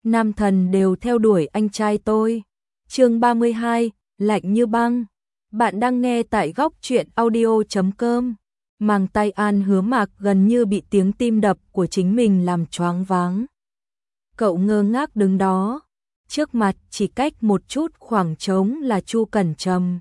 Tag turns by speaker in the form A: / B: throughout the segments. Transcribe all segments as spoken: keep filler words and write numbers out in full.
A: nam thần đều theo đuổi anh trai tôi. Chương ba mươi hai, lạnh như băng. Bạn đang nghe tại góc truyện audio chấm com. Màng tay An Hứa Mạc gần như bị tiếng tim đập của chính mình làm choáng váng. Cậu ngơ ngác đứng đó, trước mặt chỉ cách một chút khoảng trống là Chu Cẩn Trầm.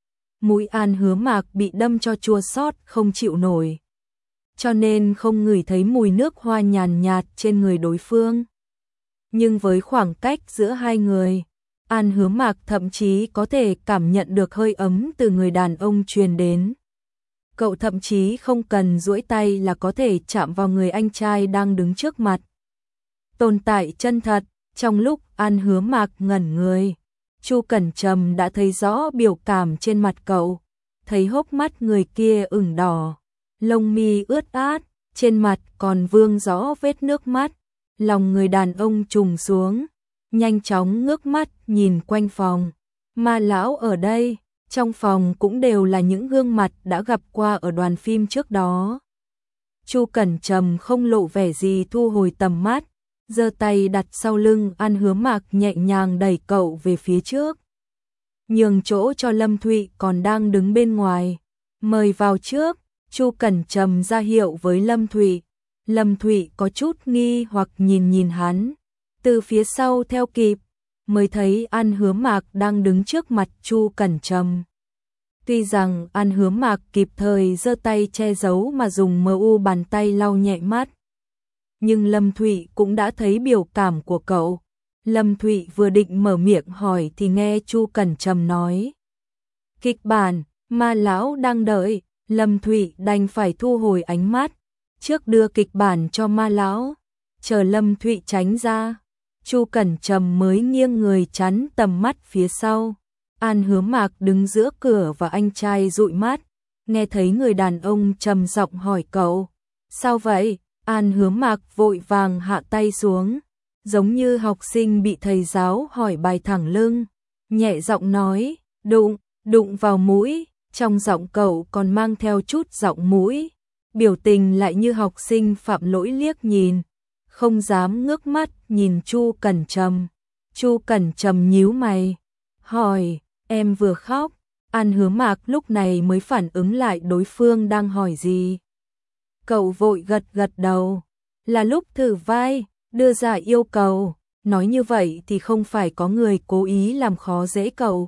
A: Mũi An Hứa Mạc bị đâm cho chua xót không chịu nổi, cho nên không ngửi thấy mùi nước hoa nhàn nhạt trên người đối phương. Nhưng với khoảng cách giữa hai người, An Hứa Mạc thậm chí có thể cảm nhận được hơi ấm từ người đàn ông truyền đến. Cậu thậm chí không cần duỗi tay là có thể chạm vào người anh trai đang đứng trước mặt. Tồn tại chân thật. Trong lúc An Hứa Mạc ngẩn người, Chu Cẩn Trầm đã thấy rõ biểu cảm trên mặt cậu, thấy hốc mắt người kia ửng đỏ, lông mi ướt át, trên mặt còn vương rõ vết nước mắt. Lòng người đàn ông trùng xuống, nhanh chóng ngước mắt nhìn quanh phòng. Ma lão ở đây, trong phòng cũng đều là những gương mặt đã gặp qua ở đoàn phim trước đó. Chu Cẩn Trầm không lộ vẻ gì, thu hồi tầm mắt, giơ tay đặt sau lưng An Hứa Mạc, nhẹ nhàng đẩy cậu về phía trước, nhường chỗ cho Lâm Thụy còn đang đứng bên ngoài. Mời vào trước. Chu Cẩn Trầm ra hiệu với Lâm Thụy. Lâm Thụy có chút nghi hoặc nhìn nhìn hắn, từ phía sau theo kịp, mới thấy An Hứa Mạc đang đứng trước mặt Chu Cẩn Trầm. Tuy rằng An Hứa Mạc kịp thời giơ tay che giấu mà dùng mờ u bàn tay lau nhẹ mắt, nhưng Lâm Thụy cũng đã thấy biểu cảm của cậu. Lâm Thụy vừa định mở miệng hỏi thì nghe Chu Cẩn Trầm nói: kịch bản, Ma lão đang đợi. Lâm Thụy đành phải thu hồi ánh mắt, trước đưa kịch bản cho Ma lão. Chờ Lâm Thụy tránh ra, Chu Cẩn Trầm mới nghiêng người chắn tầm mắt phía sau. An Hứa Mạc đứng giữa cửa và anh trai dụi mắt, nghe thấy người đàn ông trầm giọng hỏi cậu: sao vậy? An Hứa Mạc vội vàng hạ tay xuống, giống như học sinh bị thầy giáo hỏi bài thẳng lưng, nhẹ giọng nói: đụng, đụng vào mũi. Trong giọng cậu còn mang theo chút giọng mũi, biểu tình lại như học sinh phạm lỗi liếc nhìn, không dám ngước mắt nhìn Chu Cẩn Trầm. Chu Cẩn Trầm nhíu mày, hỏi: em vừa khóc? An Hứa Mạc lúc này mới phản ứng lại đối phương đang hỏi gì. Cậu vội gật gật đầu, là lúc thử vai, đưa ra yêu cầu, nói như vậy thì không phải có người cố ý làm khó dễ cậu.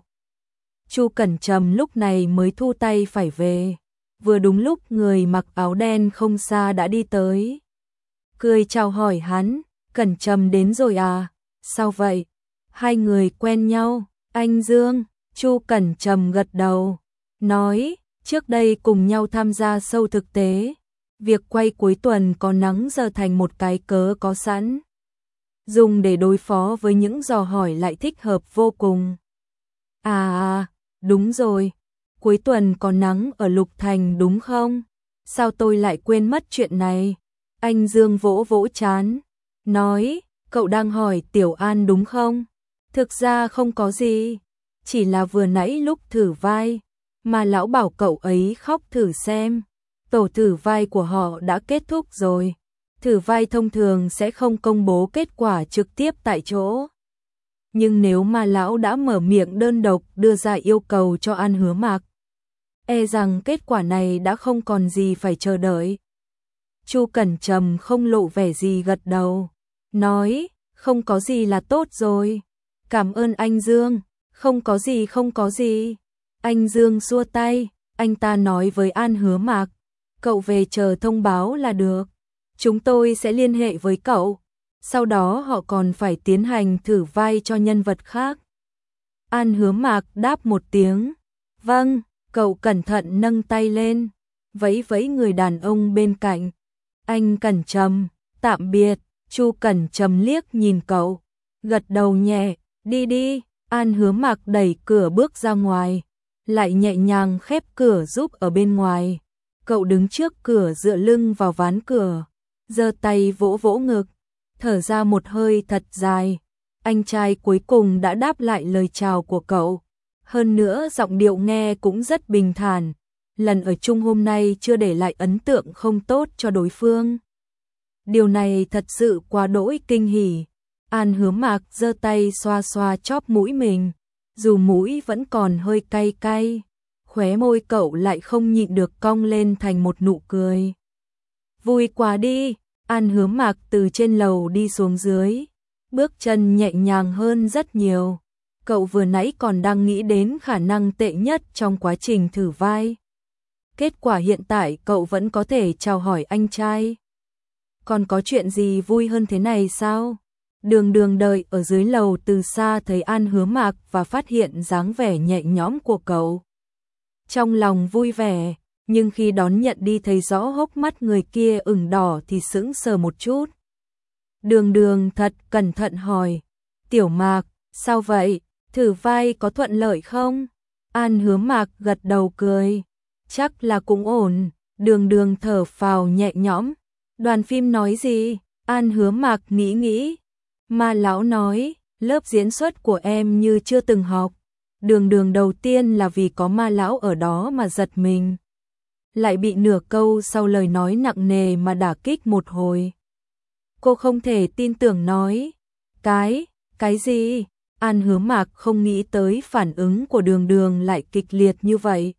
A: Chu Cẩn Trầm lúc này mới thu tay phải về, vừa đúng lúc người mặc áo đen không xa đã đi tới, cười chào hỏi hắn: Cẩn Trầm đến rồi à, sao vậy? Hai người quen nhau? Anh Dương. Chu Cẩn Trầm gật đầu, nói: trước đây cùng nhau tham gia show thực tế, việc quay cuối tuần có nắng giờ thành một cái cớ có sẵn, dùng để đối phó với những dò hỏi lại thích hợp vô cùng. À à, đúng rồi, cuối tuần có nắng ở Lục Thành đúng không? Sao tôi lại quên mất chuyện này? Anh Dương vỗ vỗ trán, nói: cậu đang hỏi Tiểu An đúng không? Thực ra không có gì, chỉ là vừa nãy lúc thử vai, mà lão bảo cậu ấy khóc thử xem. Tổ thử vai của họ đã kết thúc rồi, thử vai thông thường sẽ không công bố kết quả trực tiếp tại chỗ. Nhưng nếu mà lão đã mở miệng đơn độc đưa ra yêu cầu cho An Hứa Mạc, e rằng kết quả này đã không còn gì phải chờ đợi. Chu Cẩn Trầm không lộ vẻ gì, gật đầu, nói: không có gì là tốt rồi. Cảm ơn anh Dương. Không có gì, không có gì. Anh Dương xua tay, anh ta nói với An Hứa Mạc: cậu về chờ thông báo là được, chúng tôi sẽ liên hệ với cậu. Sau đó họ còn phải tiến hành thử vai cho nhân vật khác. An Hứa Mạc đáp một tiếng, vâng. Cậu cẩn thận nâng tay lên, vẫy vẫy người đàn ông bên cạnh: anh Cẩn Trầm, tạm biệt. Chu Cẩn Trầm liếc nhìn cậu, gật đầu nhẹ, đi đi. An Hứa Mạc đẩy cửa bước ra ngoài, lại nhẹ nhàng khép cửa giúp ở bên ngoài. Cậu đứng trước cửa dựa lưng vào ván cửa, giơ tay vỗ vỗ ngực, thở ra một hơi thật dài. Anh trai cuối cùng đã đáp lại lời chào của cậu, hơn nữa giọng điệu nghe cũng rất bình thản. Lần ở chung hôm nay chưa để lại ấn tượng không tốt cho đối phương. Điều này thật sự quá đỗi kinh hỉ. An Hứa Mạc giơ tay xoa xoa chóp mũi mình, dù mũi vẫn còn hơi cay cay, khóe môi cậu lại không nhịn được cong lên thành một nụ cười. Vui quá đi, An Hứa Mạc từ trên lầu đi xuống dưới, bước chân nhẹ nhàng hơn rất nhiều. Cậu vừa nãy còn đang nghĩ đến khả năng tệ nhất trong quá trình thử vai. Kết quả hiện tại cậu vẫn có thể chào hỏi anh trai. Còn có chuyện gì vui hơn thế này sao? Đường Đường đợi ở dưới lầu từ xa thấy An Hứa Mạc và phát hiện dáng vẻ nhẹ nhõm của cậu. Trong lòng vui vẻ, nhưng khi đón nhận đi thấy rõ hốc mắt người kia ửng đỏ thì sững sờ một chút. Đường Đường thật cẩn thận hỏi, Tiểu Mạc, sao vậy? Thử vai có thuận lợi không? An Hứa Mạc gật đầu cười, chắc là cũng ổn. Đường Đường thở phào nhẹ nhõm. Đoàn phim nói gì? An Hứa Mạc nghĩ nghĩ. Ma lão nói, lớp diễn xuất của em như chưa từng học. Đường Đường đầu tiên là vì có Ma lão ở đó mà giật mình, lại bị nửa câu sau lời nói nặng nề mà đả kích một hồi. Cô không thể tin tưởng nói, cái, cái gì? An Hứa Mạc không nghĩ tới phản ứng của Đường Đường lại kịch liệt như vậy.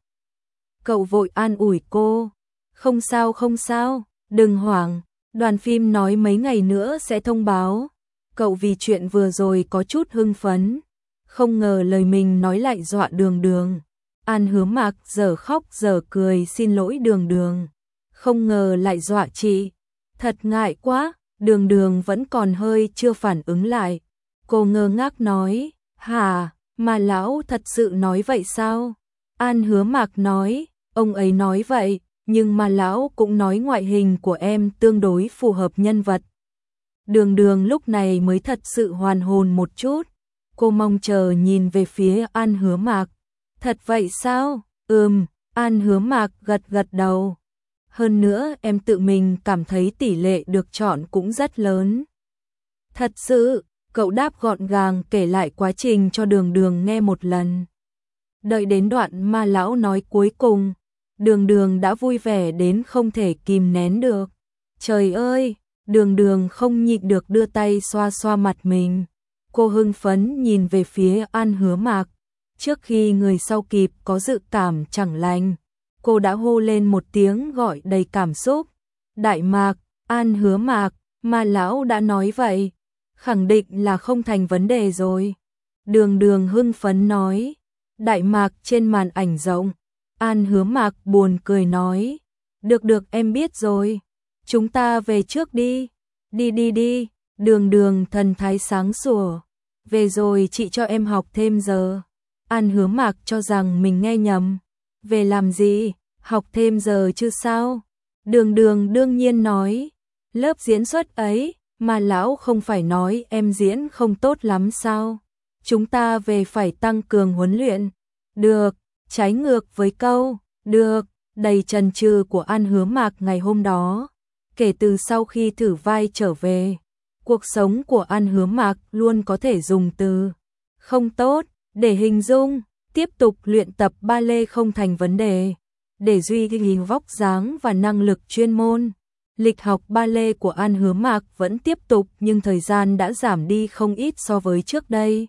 A: Cậu vội an ủi cô, không sao không sao, đừng hoảng, đoàn phim nói mấy ngày nữa sẽ thông báo. Cậu vì chuyện vừa rồi có chút hưng phấn, không ngờ lời mình nói lại dọa Đường Đường. An Hứa Mạc giờ khóc giờ cười xin lỗi Đường Đường, không ngờ lại dọa chị, thật ngại quá. Đường Đường vẫn còn hơi chưa phản ứng lại. Cô ngơ ngác nói, hả, mà lão thật sự nói vậy sao? An Hứa Mạc nói, ông ấy nói vậy, nhưng mà lão cũng nói ngoại hình của em tương đối phù hợp nhân vật. Đường Đường lúc này mới thật sự hoàn hồn một chút. Cô mong chờ nhìn về phía An Hứa Mạc. Thật vậy sao? Ừm, An Hứa Mạc gật gật đầu. Hơn nữa em tự mình cảm thấy tỷ lệ được chọn cũng rất lớn. Thật sự, cậu đáp gọn gàng kể lại quá trình cho Đường Đường nghe một lần. Đợi đến đoạn Ma lão nói cuối cùng, Đường Đường đã vui vẻ đến không thể kìm nén được. Trời ơi, Đường Đường không nhịn được đưa tay xoa xoa mặt mình. Cô hưng phấn nhìn về phía An Hứa Mạc. Trước khi người sau kịp có dự cảm chẳng lành, cô đã hô lên một tiếng gọi đầy cảm xúc. Đại Mạc, An Hứa Mạc, Ma lão đã nói vậy, khẳng định là không thành vấn đề rồi. Đường Đường hưng phấn nói. Đại Mạc trên màn ảnh rộng. An Hứa Mạc buồn cười nói, được được em biết rồi, chúng ta về trước đi. Đi đi đi. Đường Đường thần thái sáng sủa, về rồi chị cho em học thêm giờ. An Hứa Mạc cho rằng mình nghe nhầm. Về làm gì? Học thêm giờ chứ sao? Đường Đường đương nhiên nói, lớp diễn xuất ấy, mà lão không phải nói em diễn không tốt lắm sao? Chúng ta về phải tăng cường huấn luyện. Được, trái ngược với câu được đầy chần chừ của An Hứa Mạc ngày hôm đó. Kể từ sau khi thử vai trở về, cuộc sống của An Hứa Mạc luôn có thể dùng từ không tốt để hình dung. Tiếp tục luyện tập ba lê không thành vấn đề, để duy trì vóc dáng và năng lực chuyên môn. Lịch học ba lê của An Hứa Mạc vẫn tiếp tục nhưng thời gian đã giảm đi không ít so với trước đây.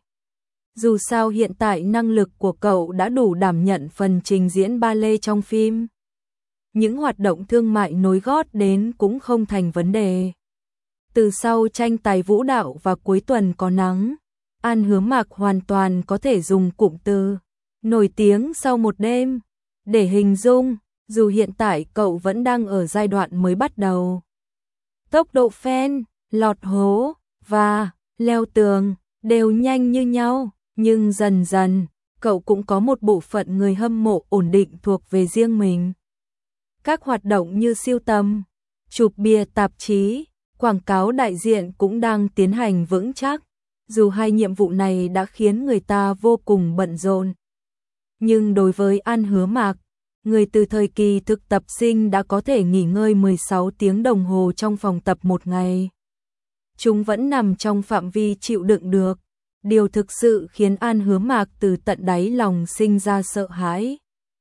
A: Dù sao hiện tại năng lực của cậu đã đủ đảm nhận phần trình diễn ba lê trong phim. Những hoạt động thương mại nối gót đến cũng không thành vấn đề. Từ sau tranh tài vũ đạo và cuối tuần có nắng, An Hứa Mạc hoàn toàn có thể dùng cụm từ nổi tiếng sau một đêm để hình dung, dù hiện tại cậu vẫn đang ở giai đoạn mới bắt đầu. Tốc độ phen, lọt hố và leo tường đều nhanh như nhau, nhưng dần dần cậu cũng có một bộ phận người hâm mộ ổn định thuộc về riêng mình. Các hoạt động như sưu tầm, chụp bìa tạp chí, quảng cáo đại diện cũng đang tiến hành vững chắc. Dù hai nhiệm vụ này đã khiến người ta vô cùng bận rộn, nhưng đối với An Hứa Mạc, người từ thời kỳ thực tập sinh đã có thể nghỉ ngơi mười sáu tiếng đồng hồ trong phòng tập một ngày. Chúng vẫn nằm trong phạm vi chịu đựng được. Điều thực sự khiến An Hứa Mạc từ tận đáy lòng sinh ra sợ hãi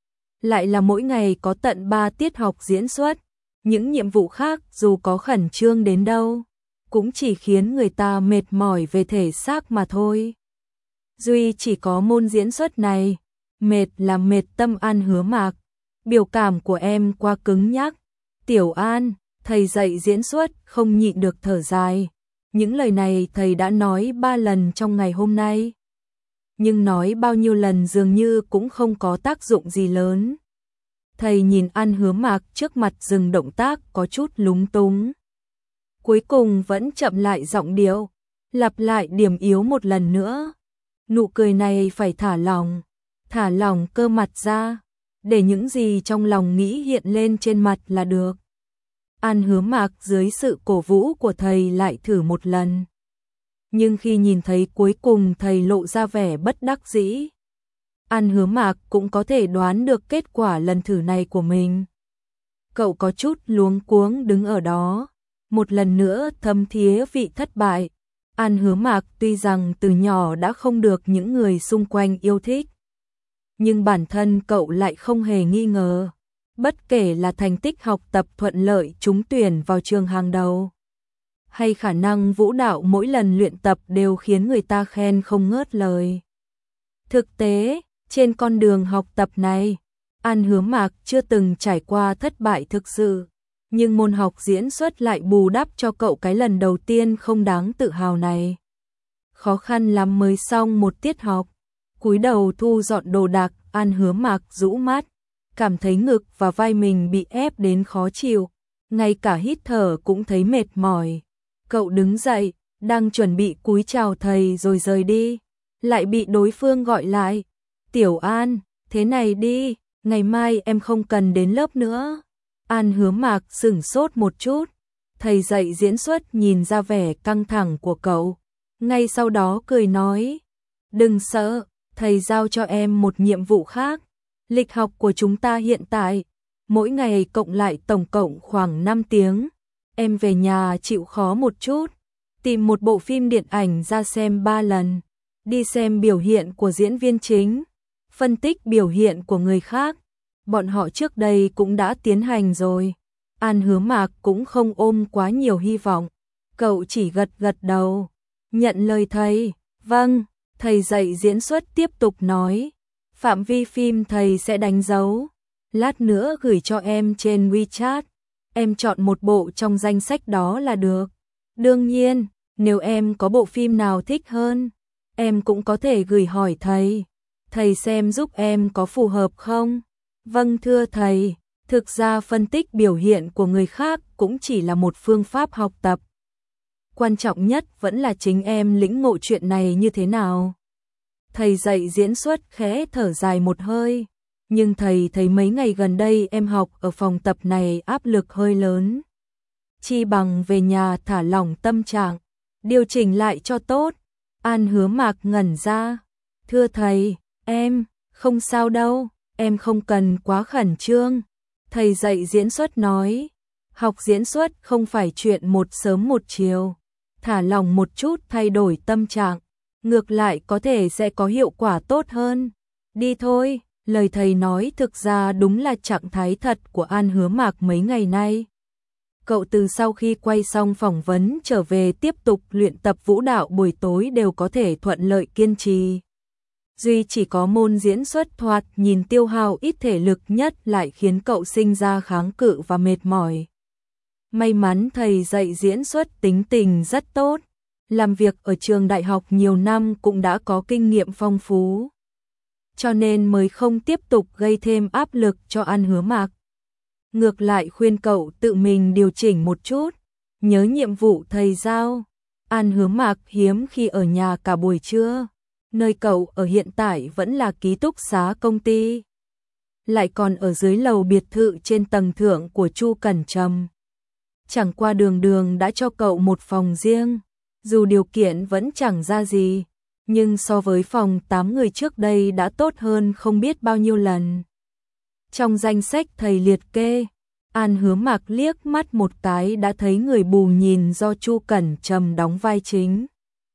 A: lại là mỗi ngày có tận ba tiết học diễn xuất. Những nhiệm vụ khác dù có khẩn trương đến đâu, cũng chỉ khiến người ta mệt mỏi về thể xác mà thôi. Duy chỉ có môn diễn xuất này, mệt là mệt tâm. An Hứa Mạc, biểu cảm của em quá cứng nhắc. Tiểu An, thầy dạy diễn xuất không nhịn được thở dài. Những lời này thầy đã nói ba lần trong ngày hôm nay. Nhưng nói bao nhiêu lần dường như cũng không có tác dụng gì lớn. Thầy nhìn An Hứa Mạc trước mặt dừng động tác có chút lúng túng. Cuối cùng vẫn chậm lại giọng điệu, lặp lại điểm yếu một lần nữa. Nụ cười này phải thả lỏng, thả lỏng cơ mặt ra, để những gì trong lòng nghĩ hiện lên trên mặt là được. An Hứa Mạc dưới sự cổ vũ của thầy lại thử một lần. Nhưng khi nhìn thấy cuối cùng thầy lộ ra vẻ bất đắc dĩ, An Hứa Mạc cũng có thể đoán được kết quả lần thử này của mình. Cậu có chút luống cuống đứng ở đó, một lần nữa thấm thía vị thất bại. An Hứa Mạc tuy rằng từ nhỏ đã không được những người xung quanh yêu thích, nhưng bản thân cậu lại không hề nghi ngờ. Bất kể là thành tích học tập thuận lợi trúng tuyển vào trường hàng đầu, hay khả năng vũ đạo mỗi lần luyện tập đều khiến người ta khen không ngớt lời. Thực tế, trên con đường học tập này, An Hứa Mạc chưa từng trải qua thất bại thực sự, nhưng môn học diễn xuất lại bù đắp cho cậu cái lần đầu tiên không đáng tự hào này. Khó khăn lắm mới xong một tiết học, cúi đầu thu dọn đồ đạc, An Hứa Mạc rũ mắt, cảm thấy ngực và vai mình bị ép đến khó chịu, ngay cả hít thở cũng thấy mệt mỏi. Cậu đứng dậy, đang chuẩn bị cúi chào thầy rồi rời đi, lại bị đối phương gọi lại. Tiểu An, thế này đi, ngày mai em không cần đến lớp nữa. An Hứa Mạc sửng sốt một chút, thầy dạy diễn xuất nhìn ra vẻ căng thẳng của cậu, ngay sau đó cười nói, đừng sợ, thầy giao cho em một nhiệm vụ khác. Lịch học của chúng ta hiện tại, mỗi ngày cộng lại tổng cộng khoảng năm tiếng. Em về nhà chịu khó một chút, tìm một bộ phim điện ảnh ra xem ba lần, đi xem biểu hiện của diễn viên chính, phân tích biểu hiện của người khác. Bọn họ trước đây cũng đã tiến hành rồi. An Hứa Mạc cũng không ôm quá nhiều hy vọng, cậu chỉ gật gật đầu, nhận lời thầy. Vâng, thầy dạy diễn xuất tiếp tục nói, phạm vi phim thầy sẽ đánh dấu, lát nữa gửi cho em trên WeChat, em chọn một bộ trong danh sách đó là được. Đương nhiên, nếu em có bộ phim nào thích hơn, em cũng có thể gửi hỏi thầy, thầy xem giúp em có phù hợp không. Vâng thưa thầy, thực ra phân tích biểu hiện của người khác cũng chỉ là một phương pháp học tập. Quan trọng nhất vẫn là chính em lĩnh ngộ chuyện này như thế nào. Thầy dạy diễn xuất khẽ thở dài một hơi, nhưng thầy thấy mấy ngày gần đây em học ở phòng tập này áp lực hơi lớn. Chi bằng về nhà thả lỏng tâm trạng, điều chỉnh lại cho tốt. An Hứa Mạc ngẩn ra, thưa thầy, em, không sao đâu, em không cần quá khẩn trương. Thầy dạy diễn xuất nói, học diễn xuất không phải chuyện một sớm một chiều, thả lỏng một chút thay đổi tâm trạng, ngược lại có thể sẽ có hiệu quả tốt hơn. Đi thôi, lời thầy nói thực ra đúng là trạng thái thật của An Hứa Mạc mấy ngày nay. Cậu từ sau khi quay xong phỏng vấn trở về tiếp tục luyện tập vũ đạo buổi tối đều có thể thuận lợi kiên trì. Duy chỉ có môn diễn xuất thoạt nhìn tiêu hao ít thể lực nhất lại khiến cậu sinh ra kháng cự và mệt mỏi. May mắn thầy dạy diễn xuất tính tình rất tốt, làm việc ở trường đại học nhiều năm cũng đã có kinh nghiệm phong phú, cho nên mới không tiếp tục gây thêm áp lực cho An Hứa Mạc. Ngược lại khuyên cậu tự mình điều chỉnh một chút, nhớ nhiệm vụ thầy giao. An Hứa Mạc hiếm khi ở nhà cả buổi trưa, nơi cậu ở hiện tại vẫn là ký túc xá công ty, lại còn ở dưới lầu biệt thự trên tầng thượng của Chu Cẩn Trầm. Chẳng qua Đường Đường đã cho cậu một phòng riêng, dù điều kiện vẫn chẳng ra gì, nhưng so với phòng tám người trước đây đã tốt hơn không biết bao nhiêu lần. Trong danh sách thầy liệt kê, An Hứa Mạc liếc mắt một cái đã thấy người bù nhìn do Chu Cẩn Trầm đóng vai chính.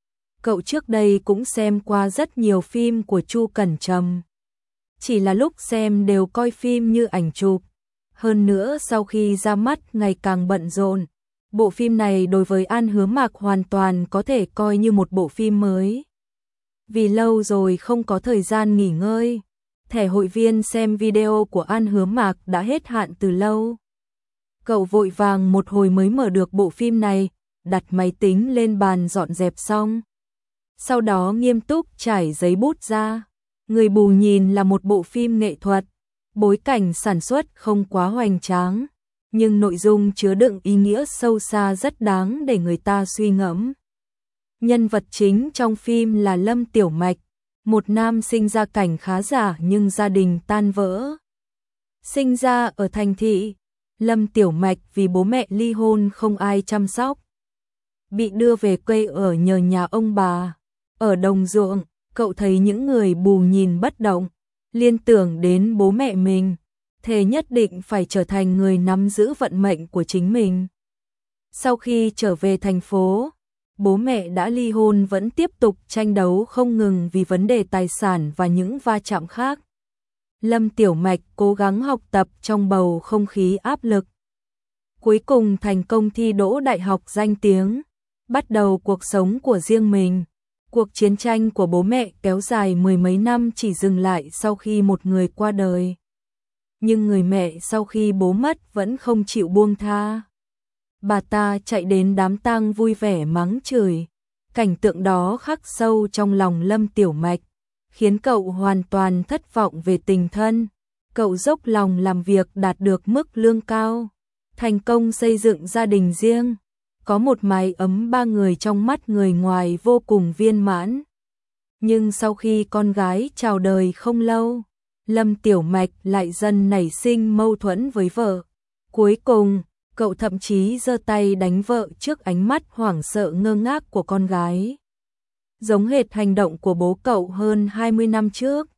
A: Cậu trước đây cũng xem qua rất nhiều phim của Chu Cẩn Trầm, chỉ là lúc xem đều coi phim như ảnh chụp, hơn nữa sau khi ra mắt ngày càng bận rộn, Bộ phim này đối với An Hứa Mạc hoàn toàn có thể coi như một bộ phim mới. Vì lâu rồi không có thời gian nghỉ ngơi, thẻ hội viên xem video của An Hứa Mạc đã hết hạn từ lâu. Cậu vội vàng một hồi mới mở được bộ phim này, đặt máy tính lên bàn dọn dẹp xong. Sau đó nghiêm túc trải giấy bút ra. Người bù nhìn là một bộ phim nghệ thuật, bối cảnh sản xuất không quá hoành tráng, nhưng nội dung chứa đựng ý nghĩa sâu xa rất đáng để người ta suy ngẫm. Nhân vật chính trong phim là Lâm Tiểu Mạch, một nam sinh ra cảnh khá giả nhưng gia đình tan vỡ. Sinh ra ở thành thị, Lâm Tiểu Mạch vì bố mẹ ly hôn không ai chăm sóc, bị đưa về quê ở nhờ nhà ông bà. Ở đồng ruộng, cậu thấy những người bù nhìn bất động, liên tưởng đến bố mẹ mình, thề nhất định phải trở thành người nắm giữ vận mệnh của chính mình. Sau khi trở về thành phố, bố mẹ đã ly hôn vẫn tiếp tục tranh đấu không ngừng vì vấn đề tài sản và những va chạm khác. Lâm Tiểu Mạch cố gắng học tập trong bầu không khí áp lực. Cuối cùng thành công thi đỗ đại học danh tiếng, bắt đầu cuộc sống của riêng mình. Cuộc chiến tranh của bố mẹ kéo dài mười mấy năm chỉ dừng lại sau khi một người qua đời. Nhưng người mẹ sau khi bố mất vẫn không chịu buông tha. Bà ta chạy đến đám tang vui vẻ mắng chửi. Cảnh tượng đó khắc sâu trong lòng Lâm Tiểu Mạch, khiến cậu hoàn toàn thất vọng về tình thân. Cậu dốc lòng làm việc đạt được mức lương cao, thành công xây dựng gia đình riêng, có một mái ấm ba người trong mắt người ngoài vô cùng viên mãn. Nhưng sau khi con gái chào đời không lâu, Lâm Tiểu Mạch lại dần nảy sinh mâu thuẫn với vợ. Cuối cùng, cậu thậm chí giơ tay đánh vợ trước ánh mắt hoảng sợ ngơ ngác của con gái. Giống hệt hành động của bố cậu hơn hai mươi năm trước.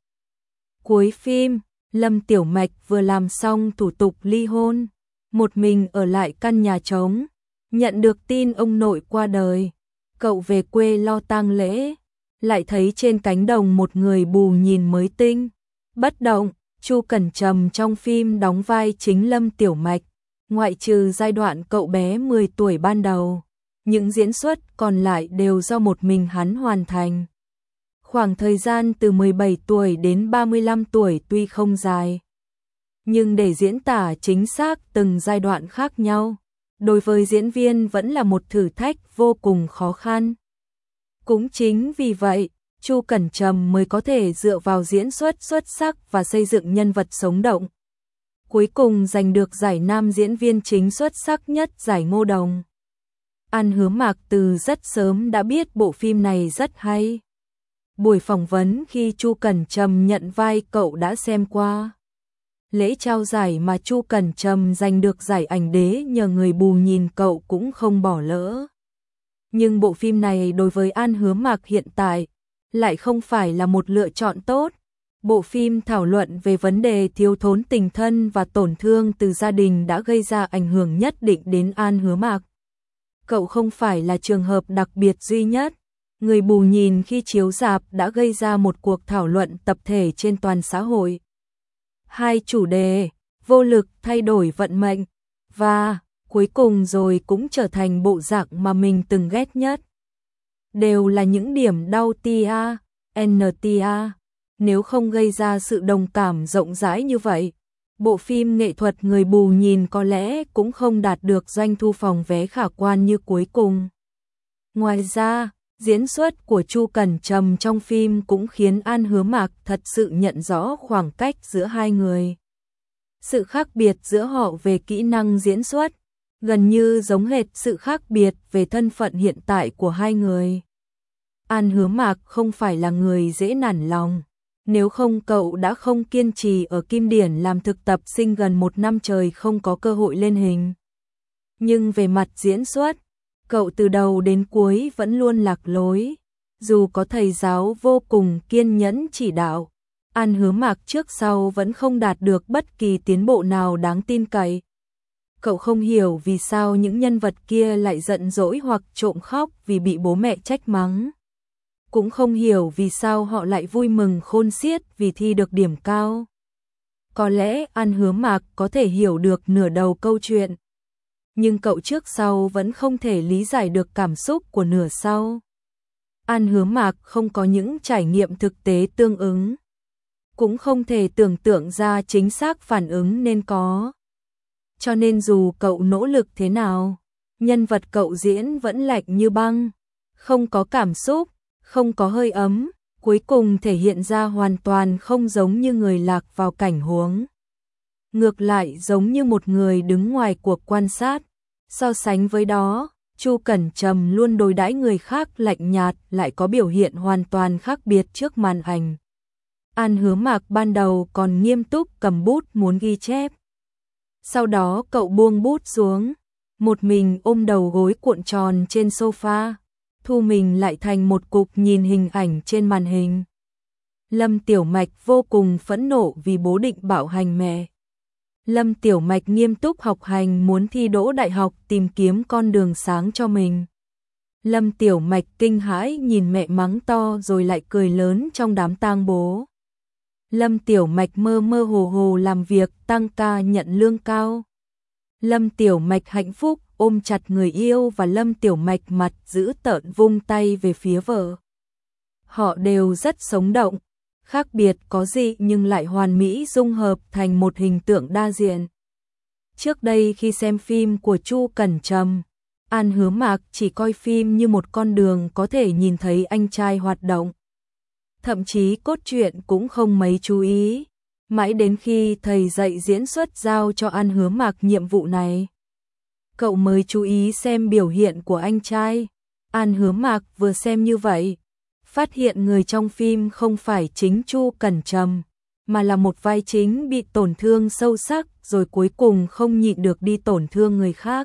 A: Cuối phim, Lâm Tiểu Mạch vừa làm xong thủ tục ly hôn, một mình ở lại căn nhà trống, nhận được tin ông nội qua đời. Cậu về quê lo tang lễ, lại thấy trên cánh đồng một người bù nhìn mới tinh, bất động. Chu Cẩn Trầm trong phim đóng vai chính Lâm Tiểu Mạch, ngoại trừ giai đoạn cậu bé mười tuổi ban đầu, những diễn xuất còn lại đều do một mình hắn hoàn thành. Khoảng thời gian từ mười bảy tuổi đến ba mươi lăm tuổi tuy không dài, nhưng để diễn tả chính xác từng giai đoạn khác nhau, đối với diễn viên vẫn là một thử thách vô cùng khó khăn. Cũng chính vì vậy, Chu Cẩn Trầm mới có thể dựa vào diễn xuất xuất sắc và xây dựng nhân vật sống động, cuối cùng giành được giải nam diễn viên chính xuất sắc nhất giải Ngô Đồng. An Hứa Mạc từ rất sớm đã biết bộ phim này rất hay. Buổi phỏng vấn khi Chu Cẩn Trầm nhận vai cậu đã xem qua. Lễ trao giải mà Chu Cẩn Trầm giành được giải ảnh đế nhờ người bù nhìn cậu cũng không bỏ lỡ. Nhưng bộ phim này đối với An Hứa Mạc hiện tại lại không phải là một lựa chọn tốt. Bộ phim thảo luận về vấn đề thiếu thốn tình thân và tổn thương từ gia đình đã gây ra ảnh hưởng nhất định đến An Hứa Mạc. Cậu không phải là trường hợp đặc biệt duy nhất. Người bù nhìn khi chiếu rạp đã gây ra một cuộc thảo luận tập thể trên toàn xã hội. Hai chủ đề, vô lực thay đổi vận mệnh, và cuối cùng rồi cũng trở thành bộ dạng mà mình từng ghét nhất. Đều là những điểm đau tia, en tê a. Nếu không gây ra sự đồng cảm rộng rãi như vậy, bộ phim nghệ thuật Người bù nhìn có lẽ cũng không đạt được doanh thu phòng vé khả quan như cuối cùng. Ngoài ra, diễn xuất của Chu Cẩn Trầm trong phim cũng khiến An Hứa Mạc thật sự nhận rõ khoảng cách giữa hai người. Sự khác biệt giữa họ về kỹ năng diễn xuất, gần như giống hệt sự khác biệt về thân phận hiện tại của hai người. An Hứa Mạc không phải là người dễ nản lòng. Nếu không cậu đã không kiên trì ở Kim Điển làm thực tập sinh gần một năm trời không có cơ hội lên hình. Nhưng về mặt diễn xuất, cậu từ đầu đến cuối vẫn luôn lạc lối. Dù có thầy giáo vô cùng kiên nhẫn chỉ đạo, An Hứa Mạc trước sau vẫn không đạt được bất kỳ tiến bộ nào đáng tin cậy. Cậu không hiểu vì sao những nhân vật kia lại giận dỗi hoặc trộm khóc vì bị bố mẹ trách mắng. Cũng không hiểu vì sao họ lại vui mừng khôn xiết vì thi được điểm cao. Có lẽ An Hứa Mạc có thể hiểu được nửa đầu câu chuyện. nhưng cậu trước sau vẫn không thể lý giải được cảm xúc của nửa sau. An Hứa Mạc không có những trải nghiệm thực tế tương ứng, cũng không thể tưởng tượng ra chính xác phản ứng nên có. Cho nên dù cậu nỗ lực thế nào, nhân vật cậu diễn vẫn lạnh như băng, không có cảm xúc, không có hơi ấm, cuối cùng thể hiện ra hoàn toàn không giống như người lạc vào cảnh huống. Ngược lại giống như một người đứng ngoài cuộc quan sát. So sánh với đó, Chu Cẩn Trầm luôn đối đãi người khác lạnh nhạt, lại có biểu hiện hoàn toàn khác biệt trước màn ảnh. An Hứa Mạc ban đầu còn nghiêm túc cầm bút muốn ghi chép. Sau đó cậu buông bút xuống, một mình ôm đầu gối cuộn tròn trên sofa, thu mình lại thành một cục nhìn hình ảnh trên màn hình. Lâm Tiểu Mạch vô cùng phẫn nộ vì bố định bạo hành mẹ. Lâm Tiểu Mạch nghiêm túc học hành muốn thi đỗ đại học, tìm kiếm con đường sáng cho mình. Lâm Tiểu Mạch kinh hãi nhìn mẹ mắng to rồi lại cười lớn trong đám tang bố. Lâm Tiểu Mạch mơ mơ hồ hồ làm việc tăng ca nhận lương cao. Lâm Tiểu Mạch hạnh phúc ôm chặt người yêu và Lâm Tiểu Mạch mặt giữ tợn vung tay về phía vợ. Họ đều rất sống động, khác biệt có gì nhưng lại hoàn mỹ dung hợp thành một hình tượng đa diện. Trước đây khi xem phim của Chu Cẩn Trầm, An Hứa Mạc chỉ coi phim như một con đường có thể nhìn thấy anh trai hoạt động. Thậm chí cốt truyện cũng không mấy chú ý, mãi đến khi thầy dạy diễn xuất giao cho An Hứa Mạc nhiệm vụ này, cậu mới chú ý xem biểu hiện của anh trai. An Hứa Mạc vừa xem như vậy, phát hiện người trong phim không phải chính Chu Cẩn Trầm, mà là một vai chính bị tổn thương sâu sắc rồi cuối cùng không nhịn được đi tổn thương người khác.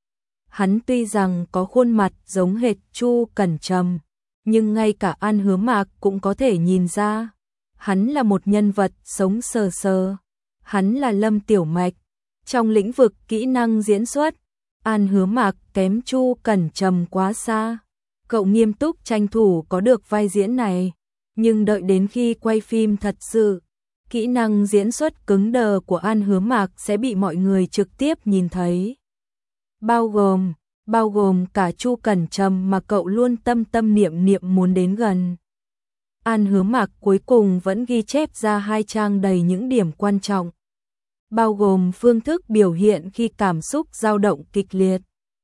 A: Hắn tuy rằng có khuôn mặt giống hệt Chu Cẩn Trầm, nhưng ngay cả An Hứa Mạc cũng có thể nhìn ra, hắn là một nhân vật sống sờ sờ. Hắn là Lâm Tiểu Mạch. Trong lĩnh vực kỹ năng diễn xuất, An Hứa Mạc kém Chu Cẩn Trầm quá xa. Cậu nghiêm túc tranh thủ có được vai diễn này, nhưng đợi đến khi quay phim thật sự, kỹ năng diễn xuất cứng đờ của An Hứa Mạc sẽ bị mọi người trực tiếp nhìn thấy. Bao gồm, bao gồm cả Chu Cẩn Trầm mà cậu luôn tâm tâm niệm niệm muốn đến gần. An Hứa Mạc cuối cùng vẫn ghi chép ra hai trang đầy những điểm quan trọng, bao gồm phương thức biểu hiện khi cảm xúc dao động kịch liệt,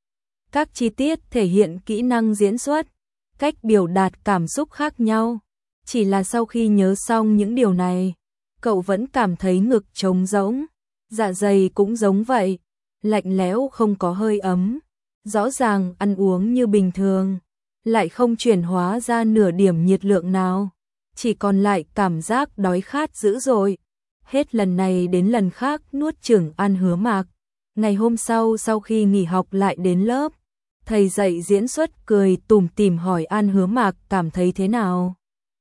A: các chi tiết thể hiện kỹ năng diễn xuất, cách biểu đạt cảm xúc khác nhau. Chỉ là sau khi nhớ xong những điều này, cậu vẫn cảm thấy ngực trống rỗng, dạ dày cũng giống vậy, lạnh lẽo không có hơi ấm. Rõ ràng ăn uống như bình thường, lại không chuyển hóa ra nửa điểm nhiệt lượng nào, chỉ còn lại cảm giác đói khát dữ dội. Hết lần này đến lần khác nuốt chửng An Hứa Mạc. Ngày hôm sau sau khi nghỉ học lại đến lớp, thầy dạy diễn xuất cười tủm tỉm hỏi An Hứa Mạc cảm thấy thế nào.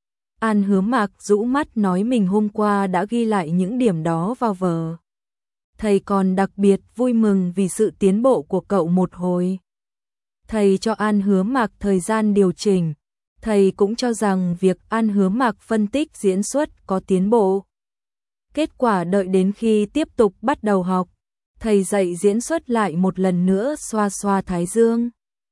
A: An Hứa Mạc rũ mắt nói mình hôm qua đã ghi lại những điểm đó vào vở. Thầy còn đặc biệt vui mừng vì sự tiến bộ của cậu một hồi. Thầy cho An Hứa Mạc thời gian điều chỉnh. Thầy cũng cho rằng việc An Hứa Mạc phân tích diễn xuất có tiến bộ. Kết quả đợi đến khi tiếp tục bắt đầu học, thầy dạy diễn xuất lại một lần nữa xoa xoa thái dương.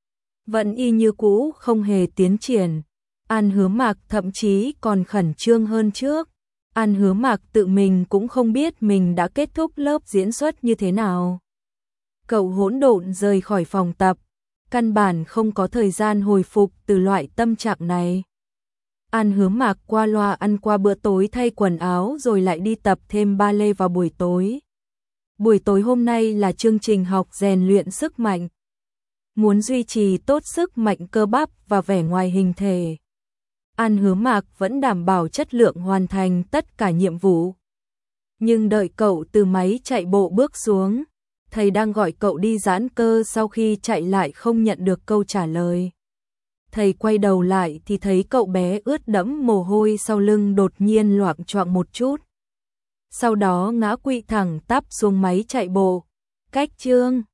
A: Vẫn y như cũ, không hề tiến triển. An Hứa Mạc thậm chí còn khẩn trương hơn trước. An Hứa Mạc tự mình cũng không biết mình đã kết thúc lớp diễn xuất như thế nào. Cậu hỗn độn rời khỏi phòng tập, căn bản không có thời gian hồi phục từ loại tâm trạng này. An Hứa Mạc qua loa ăn qua bữa tối, thay quần áo rồi lại đi tập thêm ballet vào buổi tối. Buổi tối hôm nay là chương trình học rèn luyện sức mạnh. Muốn duy trì tốt sức mạnh cơ bắp và vẻ ngoài hình thể, An Hứa Mạc vẫn đảm bảo chất lượng hoàn thành tất cả nhiệm vụ. Nhưng đợi cậu từ máy chạy bộ bước xuống, thầy đang gọi cậu đi giãn cơ, sau khi chạy lại không nhận được câu trả lời. Thầy quay đầu lại thì thấy cậu bé ướt đẫm mồ hôi sau lưng đột nhiên loạng choạng một chút. Sau đó ngã quỵ thẳng tắp xuống máy chạy bộ. Cách chương